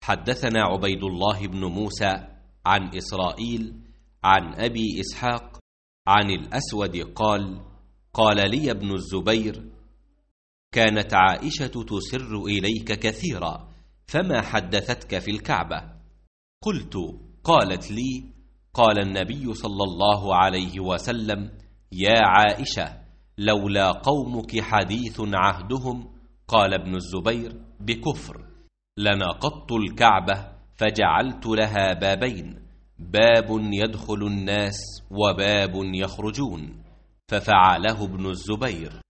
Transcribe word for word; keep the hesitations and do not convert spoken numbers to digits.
حدثنا عبيد الله بن موسى عن إسرائيل عن أبي إسحاق عن الأسود قال: قال لي ابن الزبير: كانت عائشة تسر إليك كثيرا، فما حدثتك في الكعبة؟ قلت: قالت لي: قال النبي صلى الله عليه وسلم: يا عائشة، لولا قومك حديث عهدهم، قال ابن الزبير: بكفر، لنقضت الكعبة فجعلت لها بابين، باب يدخل الناس وباب يخرجون، ففعله ابن الزبير.